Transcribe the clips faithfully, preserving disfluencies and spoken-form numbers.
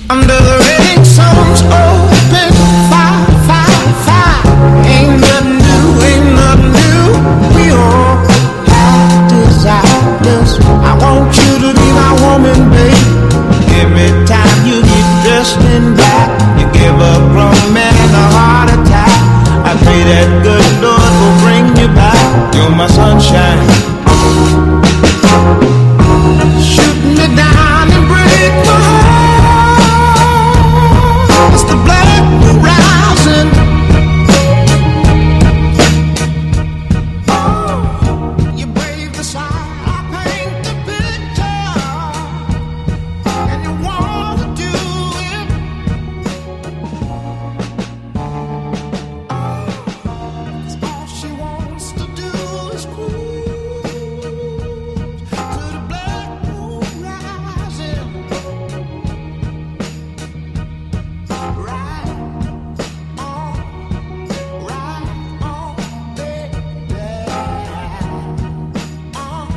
Under the rain, sun's open, fire, fire, fire. Ain't nothing new, ain't nothing new. We all have desires. I want you to be my woman, babe. Every time you get dressed in black, you give a grown man a heart attack. I pray that good Lord will bring you back. You're my sunshine. Shoot me down and break my heart. It's the black moon rising. Oh, you brave the side, I paint the picture, and you wanna do it. Oh, 'cause all she wants to do is cruise to the black moon rising. Right on, right on, baby. On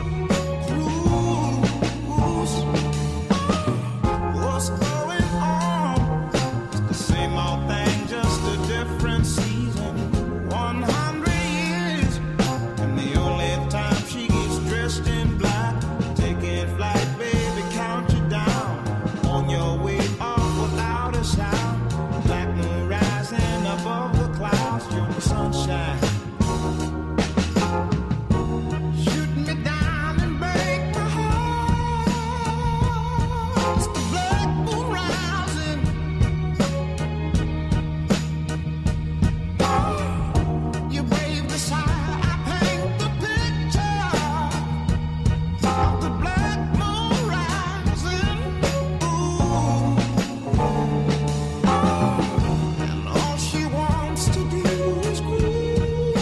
cruise. What's going on? It's the same old thing, just a different season. One hundred years, and the only time she gets dressed in black. Taking flight, baby, count you down. On your way off without a sound. Black moon rising above the clouds, you're the sunshine. Shoot me down and break my heart. It's the black moon rising. Oh, you brave the side, I paint the picture of the black moon rising. Ooh, and all she wants to do is groove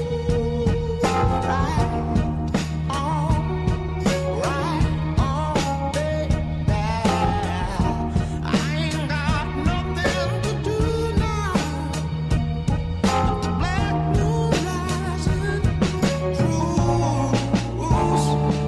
right on, right on, baby. I ain't got nothing to do now. The black moon rising, cruise.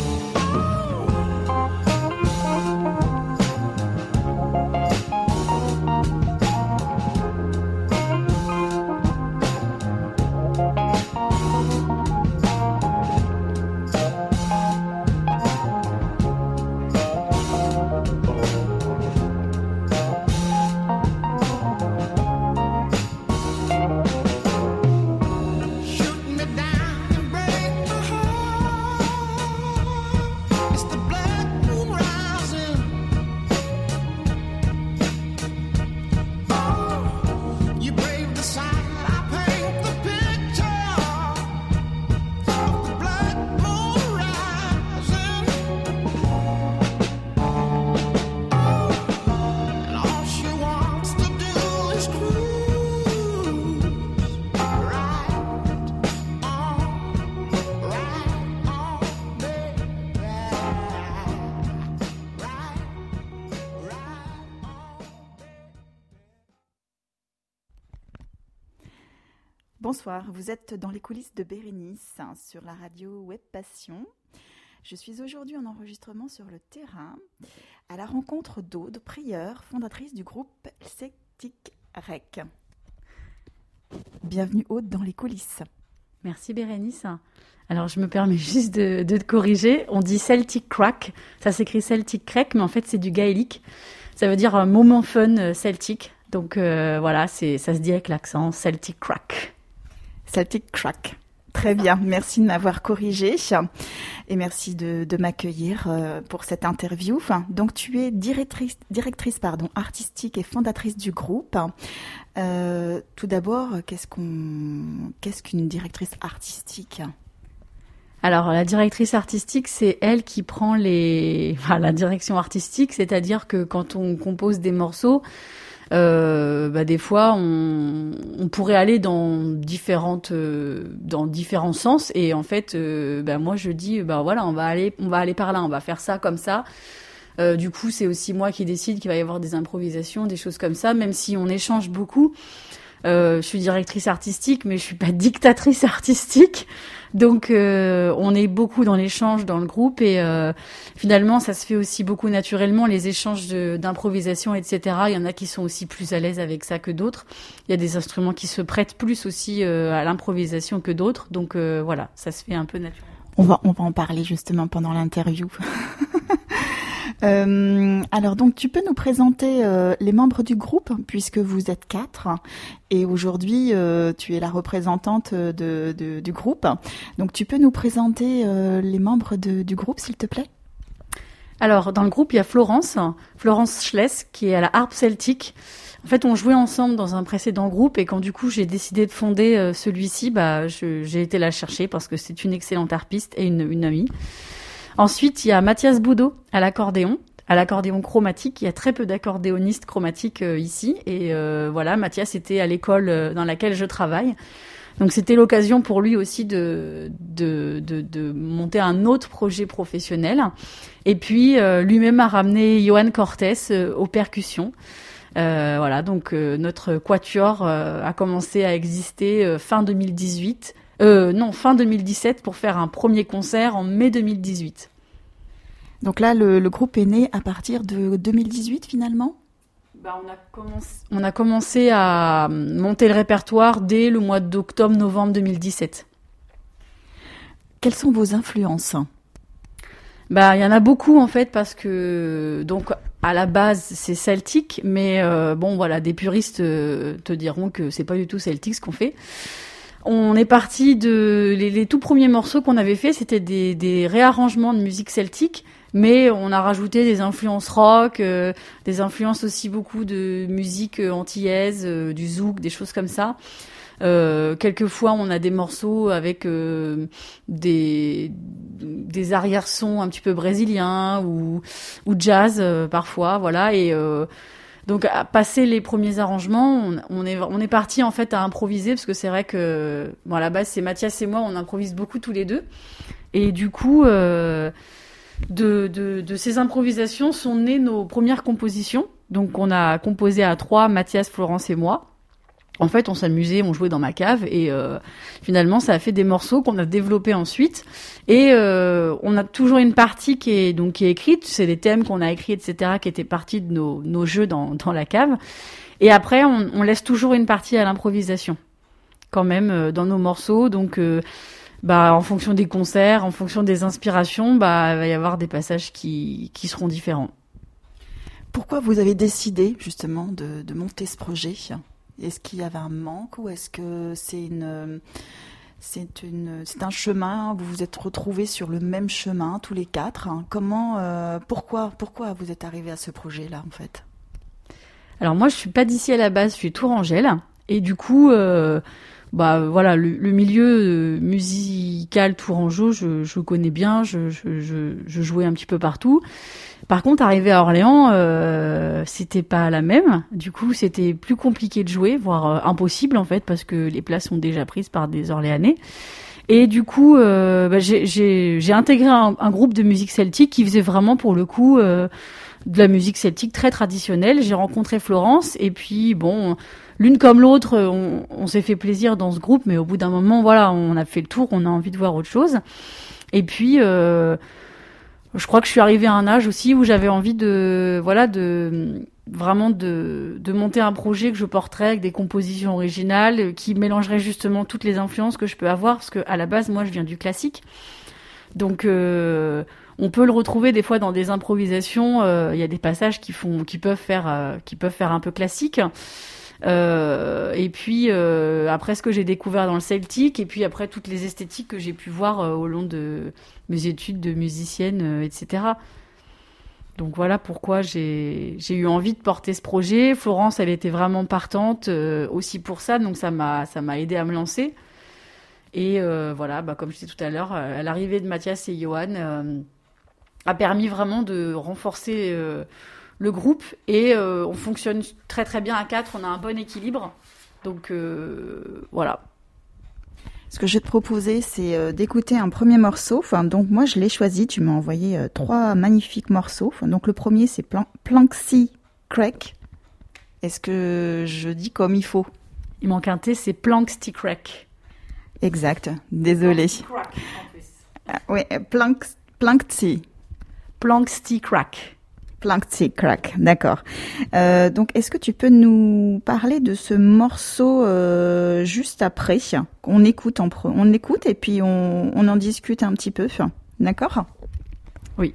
Shoot me down and break my heart. It's the black moon rising. Oh, you brave the side, I paint the picture of the black moon rising. Oh, and all she wants to do is cruise right on, right on, baby. Right, right on. Bonsoir, vous êtes dans les coulisses de Bérénice hein, sur la radio Web Passion. Je suis aujourd'hui en enregistrement sur le terrain à la rencontre d'Aude Prieur, fondatrice du groupe Celtic Rec. Bienvenue Aude dans les coulisses. Merci Bérénice. Alors je me permets juste de, de te corriger. On dit Celtic Crack. Ça s'écrit Celtic Crack, mais en fait c'est du gaélique. Ça veut dire un moment fun euh, celtique. Donc euh, voilà, c'est, ça se dit avec l'accent Celtic Crack. Celtic Crack. Très bien, merci de m'avoir corrigé et merci de, de m'accueillir euh, pour cette interview. Enfin, donc tu es directrice, directrice pardon, artistique et fondatrice du groupe. Euh, tout d'abord, qu'est-ce, qu'on, qu'est-ce qu'une directrice artistique ? Alors la directrice artistique, c'est elle qui prend les, enfin, la direction artistique, c'est-à-dire que quand on compose des morceaux, Euh, bah, des fois, on, on pourrait aller dans différentes, euh, dans différents sens. Et en fait, euh, bah, moi, je dis, bah voilà, on va aller, on va aller par là, on va faire ça comme ça. Euh, du coup, c'est aussi moi qui décide qu'il va y avoir des improvisations, des choses comme ça, même si on échange beaucoup. Euh, je suis directrice artistique, mais je suis pas dictatrice artistique. Donc, euh, on est beaucoup dans l'échange dans le groupe et euh, finalement, ça se fait aussi beaucoup naturellement, les échanges de, d'improvisation, et cetera. Il y en a qui sont aussi plus à l'aise avec ça que d'autres. Il y a des instruments qui se prêtent plus aussi euh, à l'improvisation que d'autres. Donc, euh, voilà, ça se fait un peu naturellement. On va, on va en parler justement pendant l'interview. Euh, alors donc tu peux nous présenter euh, les membres du groupe puisque vous êtes quatre et aujourd'hui euh, tu es la représentante de, de, du groupe. Donc tu peux nous présenter euh, les membres de, du groupe s'il te plaît. Alors dans le groupe il y a Florence, Florence Schless qui est à la harpe celtique. En fait on jouait ensemble dans un précédent groupe et quand du coup j'ai décidé de fonder euh, celui-ci, bah je, j'ai été la chercher parce que c'est une excellente harpiste et une, une amie. Ensuite, il y a Mathias Boudot à l'accordéon, à l'accordéon chromatique. Il y a très peu d'accordéonistes chromatiques euh, ici. Et euh, voilà, Mathias était à l'école euh, dans laquelle je travaille. Donc, c'était l'occasion pour lui aussi de, de, de, de monter un autre projet professionnel. Et puis, euh, lui-même a ramené Johan Cortés euh, aux percussions. Euh, voilà, donc euh, notre quatuor euh, a commencé à exister euh, fin deux mille dix-huit. Euh, non, fin deux mille dix-sept pour faire un premier concert en mai deux mille dix-huit. Donc là, le, le groupe est né à partir de deux mille dix-huit finalement ? Bah, on a commencé, on a commencé à monter le répertoire dès le mois d'octobre-novembre deux mille dix-sept. Quelles sont vos influences ? Bah, il y en a beaucoup en fait parce que donc à la base c'est celtique, mais euh, bon voilà, des puristes euh, te diront que c'est pas du tout celtique ce qu'on fait. On est parti de les, les tout premiers morceaux qu'on avait fait, c'était des, des réarrangements de musique celtique, mais on a rajouté des influences rock, euh, des influences aussi beaucoup de musique antillaise, euh, du zouk, des choses comme ça. Euh, quelquefois, on a des morceaux avec euh, des des arrière-sons un petit peu brésiliens ou ou jazz euh, parfois, voilà et euh, donc, à passer les premiers arrangements, on, on est on est parti en fait à improviser parce que c'est vrai que bon à la base c'est Mathias et moi, on improvise beaucoup tous les deux et du coup euh, de, de de ces improvisations sont nées nos premières compositions. Donc on a composé à trois, Mathias, Florence et moi. En fait, on s'amusait, on jouait dans ma cave et euh, finalement, ça a fait des morceaux qu'on a développés ensuite. Et euh, on a toujours une partie qui est donc qui est écrite, c'est des thèmes qu'on a écrits, et cetera, qui étaient partie de nos nos jeux dans dans la cave. Et après, on, on laisse toujours une partie à l'improvisation, quand même, euh, dans nos morceaux. Donc, euh, bah, en fonction des concerts, en fonction des inspirations, bah, il va y avoir des passages qui qui seront différents. Pourquoi vous avez décidé justement de de monter ce projet ? Est-ce qu'il y avait un manque ou est-ce que c'est une, c'est une, c'est un chemin, vous vous êtes retrouvés sur le même chemin tous les quatre. Comment, euh, pourquoi, pourquoi vous êtes arrivés à ce projet-là en fait ? Alors moi, je suis pas d'ici à la base, je suis tourangelle et du coup, euh, bah voilà, le, le milieu musical tourangeau, je, je connais bien, je, je, je, je jouais un petit peu partout. Par contre, arrivé à Orléans, euh, c'était pas la même. Du coup, c'était plus compliqué de jouer, voire euh, impossible en fait, parce que les places sont déjà prises par des Orléanais. Et du coup, euh, bah, j'ai, j'ai, j'ai intégré un, un groupe de musique celtique qui faisait vraiment pour le coup euh, de la musique celtique très traditionnelle. J'ai rencontré Florence et puis bon, l'une comme l'autre, on, on s'est fait plaisir dans ce groupe, mais au bout d'un moment, voilà, on a fait le tour, on a envie de voir autre chose. Et puis euh, je crois que je suis arrivée à un âge aussi où j'avais envie de, voilà, de vraiment de, de monter un projet que je porterais avec des compositions originales qui mélangeraient justement toutes les influences que je peux avoir, parce que à la base, moi, je viens du classique, donc euh, on peut le retrouver des fois dans des improvisations. Il euh, y a des passages qui font, qui peuvent faire, euh, qui peuvent faire un peu classique. Euh, et puis euh, après ce que j'ai découvert dans le celtique, et puis après toutes les esthétiques que j'ai pu voir euh, au long de mes études de musicienne, euh, et cetera. Donc voilà pourquoi j'ai j'ai eu envie de porter ce projet. Florence, elle était vraiment partante euh, aussi pour ça, donc ça m'a ça m'a aidé à me lancer. Et euh, voilà, bah, comme je disais tout à l'heure, euh, l'arrivée de Mathias et Johan euh, a permis vraiment de renforcer euh, le groupe et euh, on fonctionne très très bien à quatre, on a un bon équilibre. Donc euh, voilà. Ce que je vais te proposer, c'est euh, d'écouter un premier morceau. Enfin, donc moi, je l'ai choisi. Tu m'as envoyé euh, trois magnifiques morceaux. Enfin, donc le premier, c'est Plan- Planxy Creek. Est-ce que je dis comme il faut ? Il manque un T, c'est Planxty Crack. Exact, désolé. Crack, en plus. Ah, oui, Plank, Planxty. Planxty Crack. Planxty Crack, d'accord. Euh, donc, est-ce que tu peux nous parler de ce morceau euh, juste après qu'on écoute en pro- on écoute et puis on, on en discute un petit peu, d'accord ? Oui.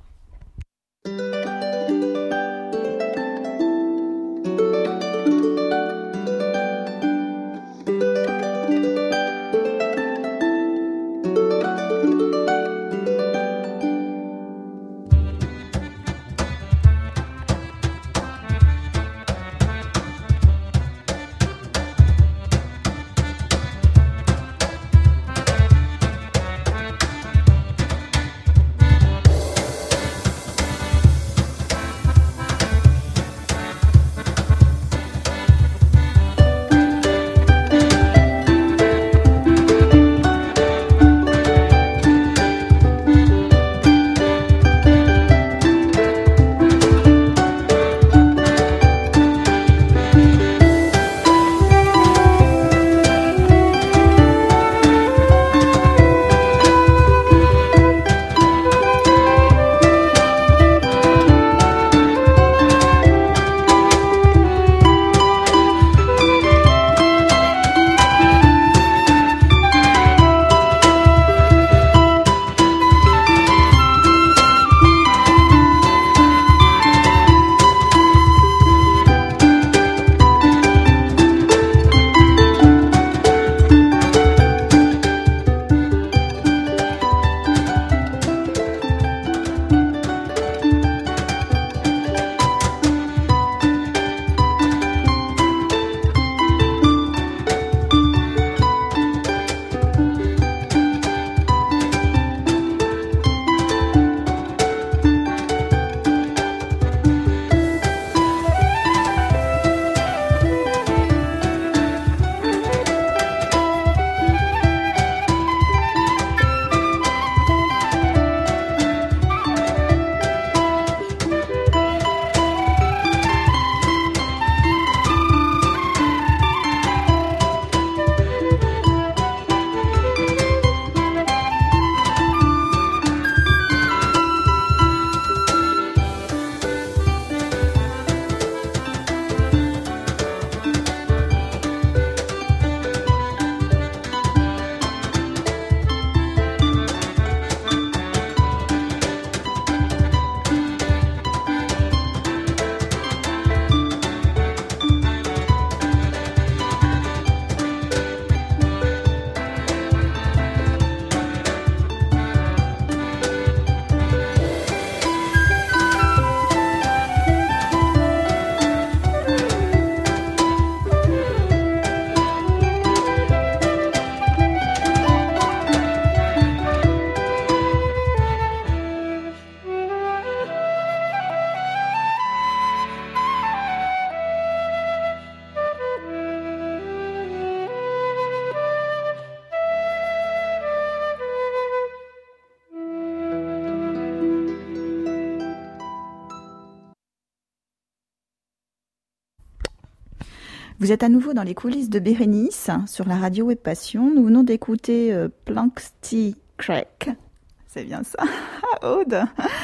Vous êtes à nouveau dans les coulisses de Bérénice, sur la radio Web Passion. Nous venons d'écouter euh, Planxty Crack. C'est bien ça, Aude.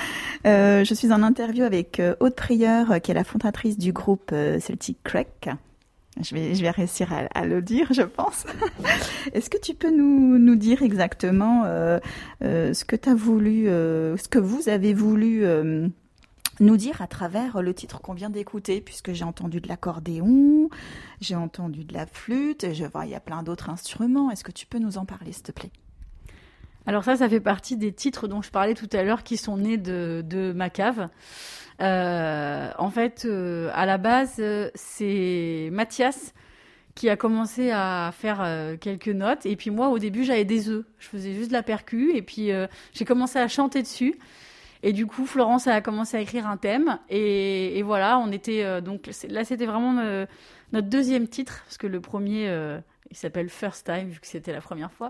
Euh, je suis en interview avec euh, Aude Prieur, qui est la fondatrice du groupe euh, Celtic Crack. Je vais, je vais réussir à, à le dire, je pense. Est-ce que tu peux nous, nous dire exactement euh, euh, ce que tu as voulu, euh, ce que vous avez voulu euh, nous dire à travers le titre qu'on vient d'écouter, puisque j'ai entendu de l'accordéon, j'ai entendu de la flûte, je vois il y a plein d'autres instruments. Est-ce que tu peux nous en parler, s'il te plaît ? Alors ça, ça fait partie des titres dont je parlais tout à l'heure qui sont nés de, de ma cave. Euh, en fait, euh, à la base, euh, c'est Mathias qui a commencé à faire euh, quelques notes. Et puis moi, au début, j'avais des œufs. Je faisais juste de la percu. Et puis, euh, j'ai commencé à chanter dessus. Et du coup, Florence a commencé à écrire un thème. Et, et voilà, on était... Euh, donc là, c'était vraiment euh, notre deuxième titre. Parce que le premier, euh, il s'appelle First Time, vu que c'était la première fois.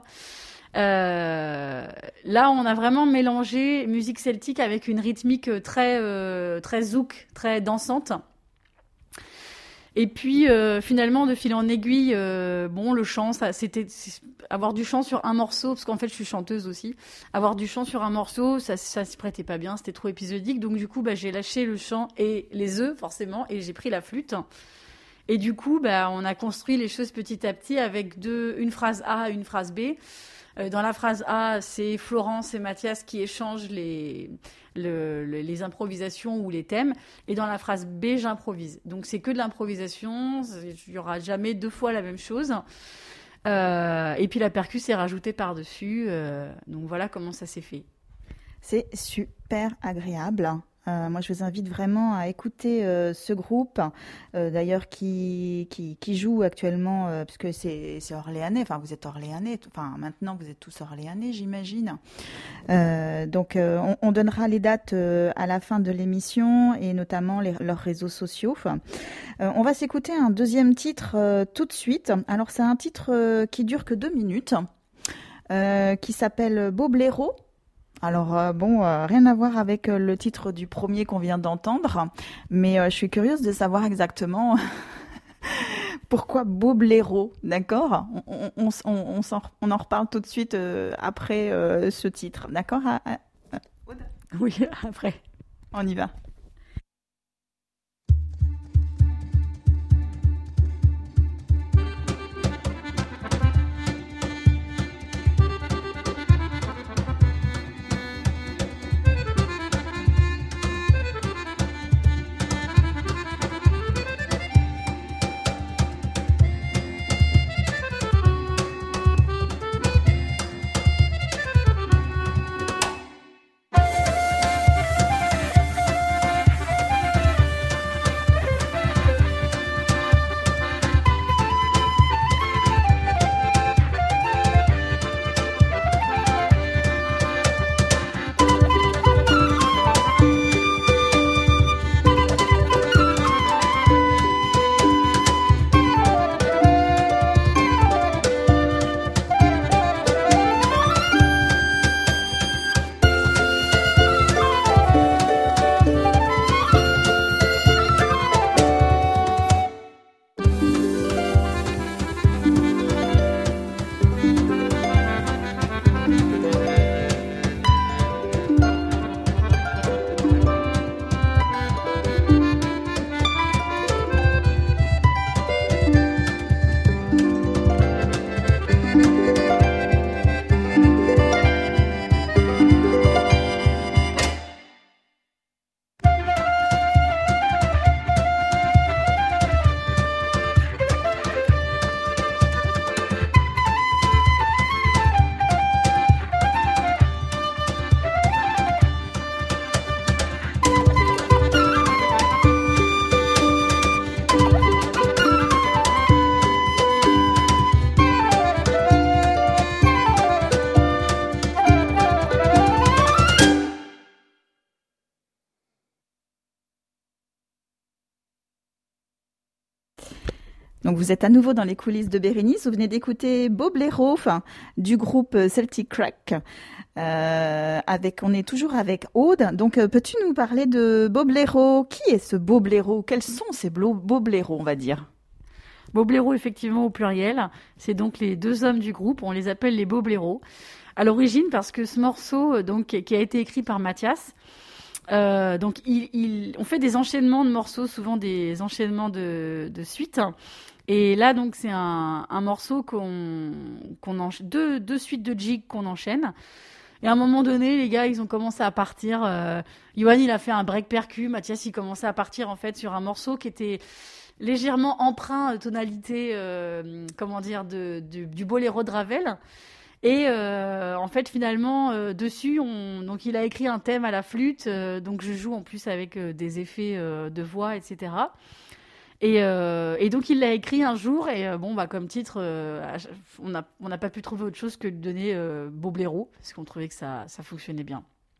Euh, là, on a vraiment mélangé musique celtique avec une rythmique très, euh, très zouk, très dansante. Et puis euh, finalement, de fil en aiguille, euh, bon, le chant, ça, c'était avoir du chant sur un morceau, parce qu'en fait, je suis chanteuse aussi. Avoir du chant sur un morceau, ça, ça s'y prêtait pas bien, c'était trop épisodique. Donc du coup, bah, j'ai lâché le chant et les œufs forcément, et j'ai pris la flûte. Et du coup, bah, on a construit les choses petit à petit avec deux, une phrase A, une phrase B. Euh, dans la phrase A, c'est Florence et Mathias qui échangent les, le, le, les improvisations ou les thèmes. Et dans la phrase B, j'improvise. Donc, c'est que de l'improvisation. Il n'y aura jamais deux fois la même chose. Euh, et puis, la percu est rajoutée par-dessus. Euh, donc, voilà comment ça s'est fait. C'est super agréable. Euh, moi, je vous invite vraiment à écouter euh, ce groupe, euh, d'ailleurs, qui, qui, qui joue actuellement, euh, parce que c'est, c'est orléanais, enfin, vous êtes orléanais, enfin, maintenant, vous êtes tous orléanais, j'imagine. Euh, donc, euh, on, on donnera les dates euh, à la fin de l'émission, et notamment les, leurs réseaux sociaux. Euh, on va s'écouter un deuxième titre euh, tout de suite. Alors, c'est un titre euh, qui dure que deux minutes, euh, qui s'appelle Beau Blaireau. Alors euh, bon, euh, rien à voir avec euh, le titre du premier qu'on vient d'entendre, mais euh, je suis curieuse de savoir exactement pourquoi Beau Blaireau, d'accord ? on, on, on, on, s'en, on en reparle tout de suite euh, après euh, ce titre, d'accord ? ah, ah, ah. Oui, après. On y va. Donc vous êtes à nouveau dans les coulisses de Bérénice. Vous venez d'écouter Beau Blaireau, enfin, du groupe Celtic Crack. Euh, avec, on est toujours avec Aude. Donc euh, peux-tu nous parler de Beau Blaireau ? Qui est ce Beau Blaireau ? Quels sont ces beaux blaireaux, on va dire ? Beau Blaireau, effectivement, au pluriel. C'est donc les deux hommes du groupe. On les appelle les Beaux Blaireaux. À l'origine, parce que ce morceau, donc, qui a été écrit par Mathias, euh, donc il, il, on fait des enchaînements de morceaux, souvent des enchaînements de, de suites. Et là, donc, c'est un, un morceau qu'on, qu'on enchaîne, deux, deux suites de jigs qu'on enchaîne. Et à un moment donné, les gars, ils ont commencé à partir. Euh, Yoann, il a fait un break percu. Mathias, il commençait à partir, en fait, sur un morceau qui était légèrement empreint de tonalité, euh, comment dire, de, de, du boléro de Ravel. Et euh, en fait, finalement, euh, dessus, on, donc il a écrit un thème à la flûte. Euh, donc, je joue en plus avec euh, des effets euh, de voix, et cetera. Et, euh, et donc il l'a écrit un jour et euh, bon bah comme titre euh, on n'a on n'a pas pu trouver autre chose que de donner euh, Beau Blaireau parce qu'on trouvait que ça ça fonctionnait bien.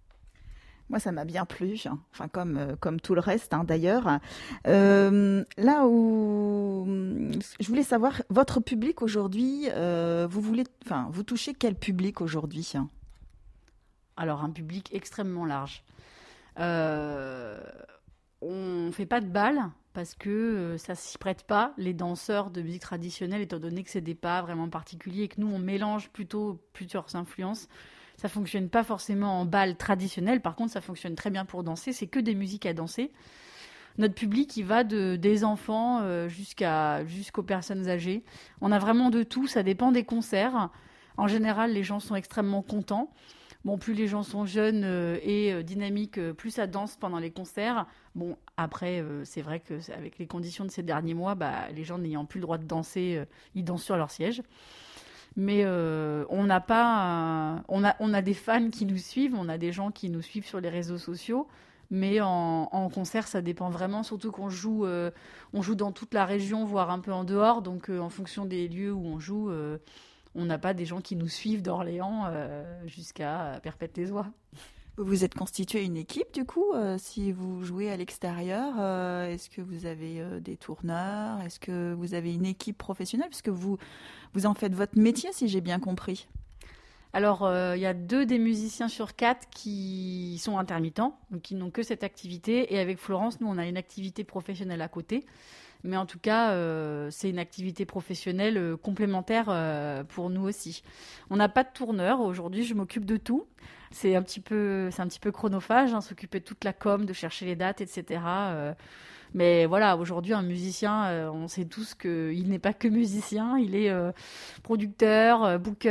Moi, ça m'a bien plu, enfin comme euh, comme tout le reste hein, d'ailleurs. Euh, là où je voulais savoir votre public aujourd'hui, euh, vous voulez, enfin vous touchez quel public aujourd'hui ? Alors un public extrêmement large. Euh... on fait pas de bal parce que euh, ça s'y prête pas, les danseurs de musique traditionnelle, étant donné que c'est des pas vraiment particuliers et que nous, on mélange plutôt plusieurs influences. Ça fonctionne pas forcément en bal traditionnel. Par contre, ça fonctionne très bien pour danser. C'est que des musiques à danser. Notre public, il va de, des enfants euh, jusqu'à, jusqu'aux personnes âgées. On a vraiment de tout. Ça dépend des concerts. En général, les gens sont extrêmement contents. Bon, plus les gens sont jeunes euh, et euh, dynamiques, euh, plus ça danse pendant les concerts. Bon, après, euh, c'est vrai que c'est avec les conditions de ces derniers mois, bah, les gens n'ayant plus le droit de danser, euh, ils dansent sur leur siège. Mais euh, on n'a pas, euh, on a, on a des fans qui nous suivent, on a des gens qui nous suivent sur les réseaux sociaux. Mais en, en concert, ça dépend vraiment, surtout qu'on joue, euh, on joue dans toute la région, voire un peu en dehors. Donc, euh, en fonction des lieux où on joue, euh, on n'a pas des gens qui nous suivent d'Orléans euh, jusqu'à Perpète-les-Oies. Vous vous êtes constitué une équipe du coup, euh, si vous jouez à l'extérieur, euh, est-ce que vous avez euh, des tourneurs, est-ce que vous avez une équipe professionnelle, puisque vous, vous en faites votre métier si j'ai bien compris? Alors, il euh, y a deux des musiciens sur quatre qui sont intermittents, donc qui n'ont que cette activité. Et avec Florence, nous, on a une activité professionnelle à côté. Mais en tout cas, euh, c'est une activité professionnelle euh, complémentaire euh, pour nous aussi. On n'a pas de tourneur. Aujourd'hui, je m'occupe de tout. C'est un petit peu, c'est un petit peu chronophage, hein, s'occuper de toute la com, de chercher les dates, et cetera. Euh, mais voilà, aujourd'hui, un musicien, euh, on sait tous qu'il n'est pas que musicien. Il est euh, producteur, euh, booker.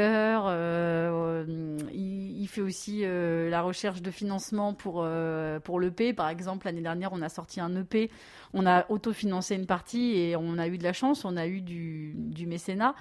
Euh, euh, il, il fait aussi euh, la recherche de financement pour, euh, pour l'E P. Par exemple, l'année dernière, on a sorti un E P. On a autofinancé une partie et on a eu de la chance. On a eu du, du mécénat.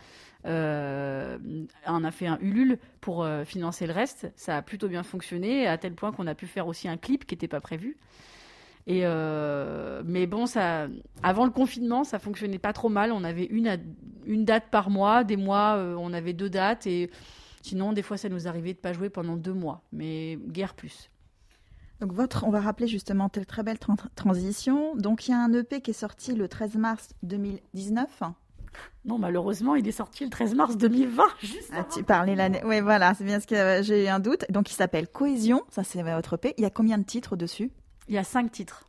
Euh, on a fait un Ulule pour euh, financer le reste. Ça a plutôt bien fonctionné, à tel point qu'on a pu faire aussi un clip qui n'était pas prévu. Et euh, mais bon, ça, avant le confinement, ça fonctionnait pas trop mal. On avait une, une date par mois. Des mois, euh, on avait deux dates. Et sinon, des fois, ça nous arrivait de pas jouer pendant deux mois. Mais guère plus. Donc votre, on va rappeler justement telle très belle tra- transition. Donc il y a un E P qui est sorti le treize mars deux mille dix-neuf. Non, malheureusement, il est sorti le treize mars deux mille vingt. Juste ah, tu parlais l'année. Oui, voilà, c'est bien ce que j'ai eu un doute. Donc il s'appelle Cohésion. Ça, c'est votre E P. Il y a combien de titres dessus? Il y a cinq titres.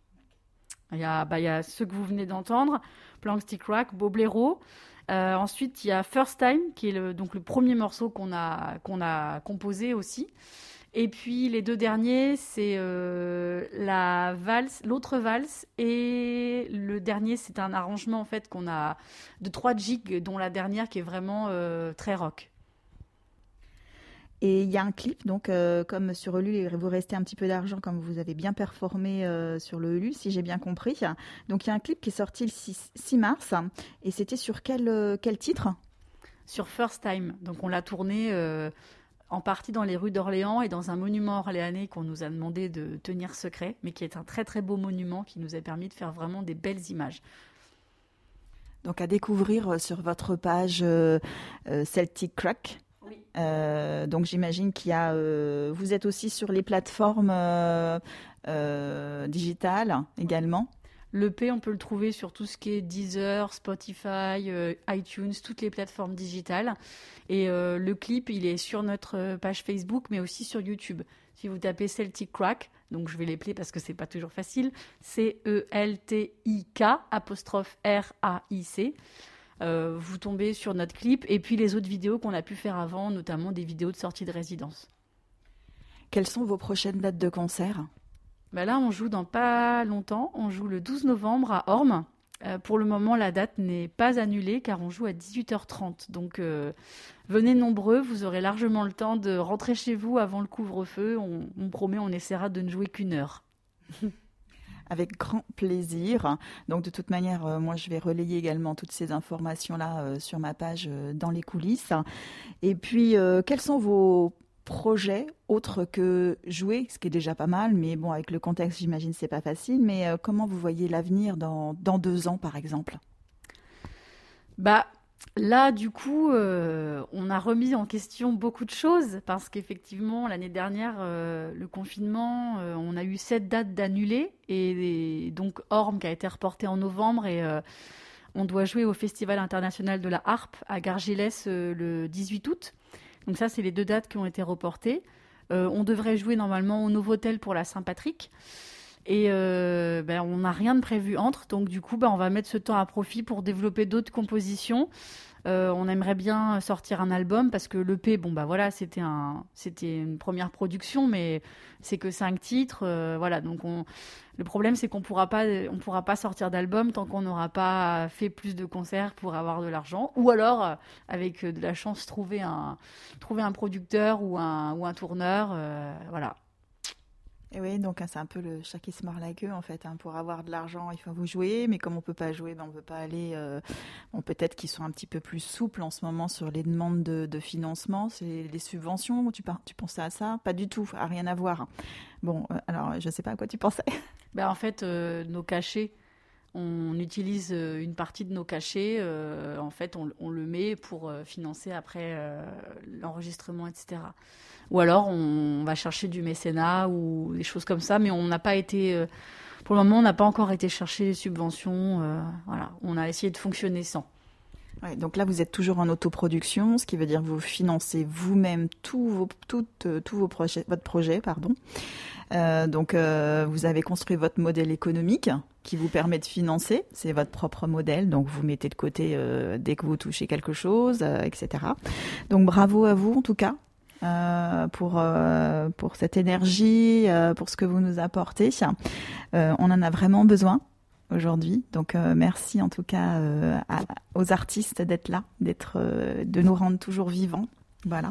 Il y a, bah, il y a ceux que vous venez d'entendre, Plank Stick Rack, Boblero. Euh, ensuite, il y a First Time, qui est le, donc le premier morceau qu'on a, qu'on a composé aussi. Et puis les deux derniers, c'est euh, la valse, l'autre valse, et le dernier, c'est un arrangement en fait qu'on a de trois jigs, dont la dernière qui est vraiment euh, très rock. Et il y a un clip, donc euh, comme sur Ulule, vous restez un petit peu d'argent, comme vous avez bien performé euh, sur le Ulule, si j'ai bien compris. Donc il y a un clip qui est sorti le six mars, et c'était sur quel, euh, quel titre? Sur First Time. Donc on l'a tourné euh, en partie dans les rues d'Orléans et dans un monument orléanais qu'on nous a demandé de tenir secret, mais qui est un très très beau monument qui nous a permis de faire vraiment des belles images. Donc à découvrir sur votre page euh, euh, Celtic Crack. Oui. Euh, donc j'imagine qu'il y a. Euh, vous êtes aussi sur les plateformes euh, euh, digitales également. L'E P, on peut le trouver sur tout ce qui est Deezer, Spotify, euh, iTunes, toutes les plateformes digitales. Et euh, le clip, il est sur notre page Facebook, mais aussi sur YouTube. Si vous tapez Celtic Crack, donc je vais l'épeler parce que c'est pas toujours facile, C E L T I K apostrophe R A I C. Euh, vous tombez sur notre clip et puis les autres vidéos qu'on a pu faire avant, notamment des vidéos de sortie de résidence. Quelles sont vos prochaines dates de concert? Ben là, on joue dans pas longtemps. On joue le douze novembre à Ormes. Euh, pour le moment, la date n'est pas annulée car on joue à dix-huit heures trente. Donc, euh, venez nombreux. Vous aurez largement le temps de rentrer chez vous avant le couvre-feu. On, on promet, on essaiera de ne jouer qu'une heure. Avec grand plaisir. Donc de toute manière, euh, moi je vais relayer également toutes ces informations-là euh, sur ma page euh, dans les coulisses. Et puis, euh, quels sont vos projets autres que jouer, ce qui est déjà pas mal, mais bon, avec le contexte, j'imagine c'est pas facile. Mais euh, comment vous voyez l'avenir dans, dans deux ans, par exemple? Bah, là, du coup, euh, on a remis en question beaucoup de choses parce qu'effectivement, l'année dernière, euh, le confinement, euh, on a eu sept dates d'annulées et, et donc Ormes qui a été reporté en novembre et euh, on doit jouer au Festival international de la harpe à Gargilès euh, le dix-huit août. Donc ça, c'est les deux dates qui ont été reportées. Euh, on devrait jouer normalement au Novotel pour la Saint-Patrick. Et euh, ben, on n'a rien de prévu entre, donc du coup, ben, on va mettre ce temps à profit pour développer d'autres compositions. Euh, on aimerait bien sortir un album parce que l'E P, bon bah voilà, c'était un, c'était une première production, mais c'est que cinq titres, euh, voilà. Donc on, le problème c'est qu'on pourra pas, on pourra pas sortir d'album tant qu'on n'aura pas fait plus de concerts pour avoir de l'argent, ou alors euh, avec de la chance trouver un, trouver un producteur ou un ou un tourneur, euh, voilà. Et oui, donc c'est un peu le chat qui se mord la queue en fait. Hein. Pour avoir de l'argent, il faut vous jouer, mais comme on peut pas jouer, ben on peut pas aller. Euh... Bon, peut-être qu'ils sont un petit peu plus souples en ce moment sur les demandes de, de financement, c'est les subventions. Tu, par... tu pensais à ça? Pas du tout, à rien à voir. Bon, euh, alors je sais pas à quoi tu pensais. Ben en fait, euh, nos cachets. On utilise une partie de nos cachets, euh, en fait, on, on le met pour euh, financer après euh, l'enregistrement, et cetera. Ou alors, on va chercher du mécénat ou des choses comme ça, mais on n'a pas été, euh, pour le moment, on n'a pas encore été chercher des subventions. Euh, voilà, on a essayé de fonctionner sans. Ouais, donc là, vous êtes toujours en autoproduction, ce qui veut dire que vous financez vous-même tous vos, toutes, tous vos projets, votre projet, pardon. Euh, donc, euh, vous avez construit votre modèle économique qui vous permet de financer. C'est votre propre modèle, donc vous mettez de côté euh, dès que vous touchez quelque chose, euh, et cetera. Donc, bravo à vous en tout cas euh, pour euh, pour cette énergie, euh, pour ce que vous nous apportez. Euh, on en a vraiment besoin aujourd'hui. Donc, euh, merci en tout cas euh, à, aux artistes d'être là, d'être, euh, de nous rendre toujours vivants. Voilà.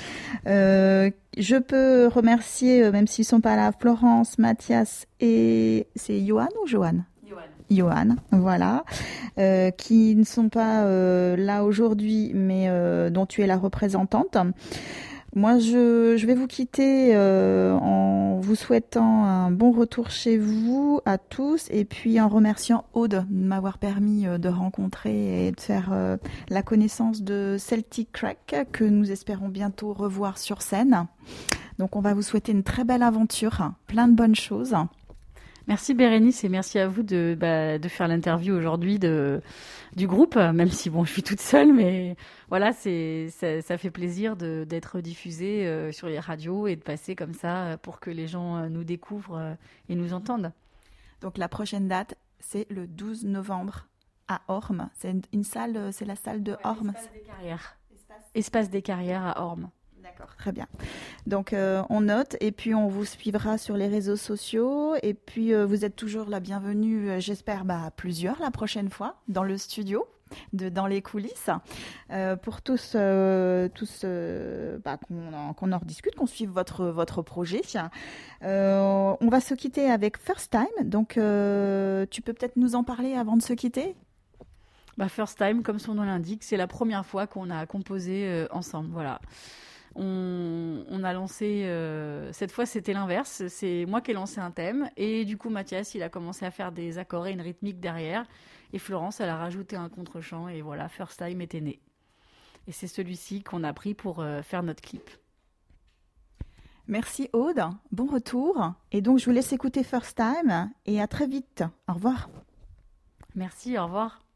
Euh, je peux remercier, euh, même s'ils sont pas là, Florence, Mathias et c'est Johan ou Johan ? Johan. Johan, voilà, euh, qui ne sont pas euh, là aujourd'hui, mais euh, dont tu es la représentante. Moi, je, je vais vous quitter euh, en vous souhaitant un bon retour chez vous à tous et puis en remerciant Aude de m'avoir permis de rencontrer et de faire euh, la connaissance de Celtic Crack que nous espérons bientôt revoir sur scène. Donc, on va vous souhaiter une très belle aventure, plein de bonnes choses. Merci Bérénice et merci à vous de, bah, de faire l'interview aujourd'hui de, du groupe, même si bon, je suis toute seule, mais voilà, c'est, ça, ça fait plaisir de, d'être diffusé euh, sur les radios et de passer comme ça pour que les gens euh, nous découvrent euh, et nous entendent. Donc la prochaine date, c'est le douze novembre à Ormes. C'est une, une salle, c'est la salle de ouais, Ormes. Espace des Carrières. Espace... Espace des Carrières à Ormes. D'accord, très bien. Donc, euh, on note et puis on vous suivra sur les réseaux sociaux. Et puis, euh, vous êtes toujours la bienvenue, euh, j'espère, bah, à plusieurs la prochaine fois dans le studio, de, dans les coulisses, euh, pour tous, euh, tous euh, bah, qu'on, en, qu'on en rediscute, qu'on suive votre, votre projet. Euh, on va se quitter avec First Time. Donc, euh, tu peux peut-être nous en parler avant de se quitter ? Bah, First Time, comme son nom l'indique, c'est la première fois qu'on a composé euh, ensemble. Voilà. On, on a lancé, euh, cette fois c'était l'inverse, c'est moi qui ai lancé un thème et du coup Mathias il a commencé à faire des accords et une rythmique derrière et Florence elle a rajouté un contre-chant et voilà, First Time était né. Et c'est celui-ci qu'on a pris pour euh, faire notre clip. Merci Aude, bon retour et donc je vous laisse écouter First Time et à très vite, au revoir. Merci, au revoir.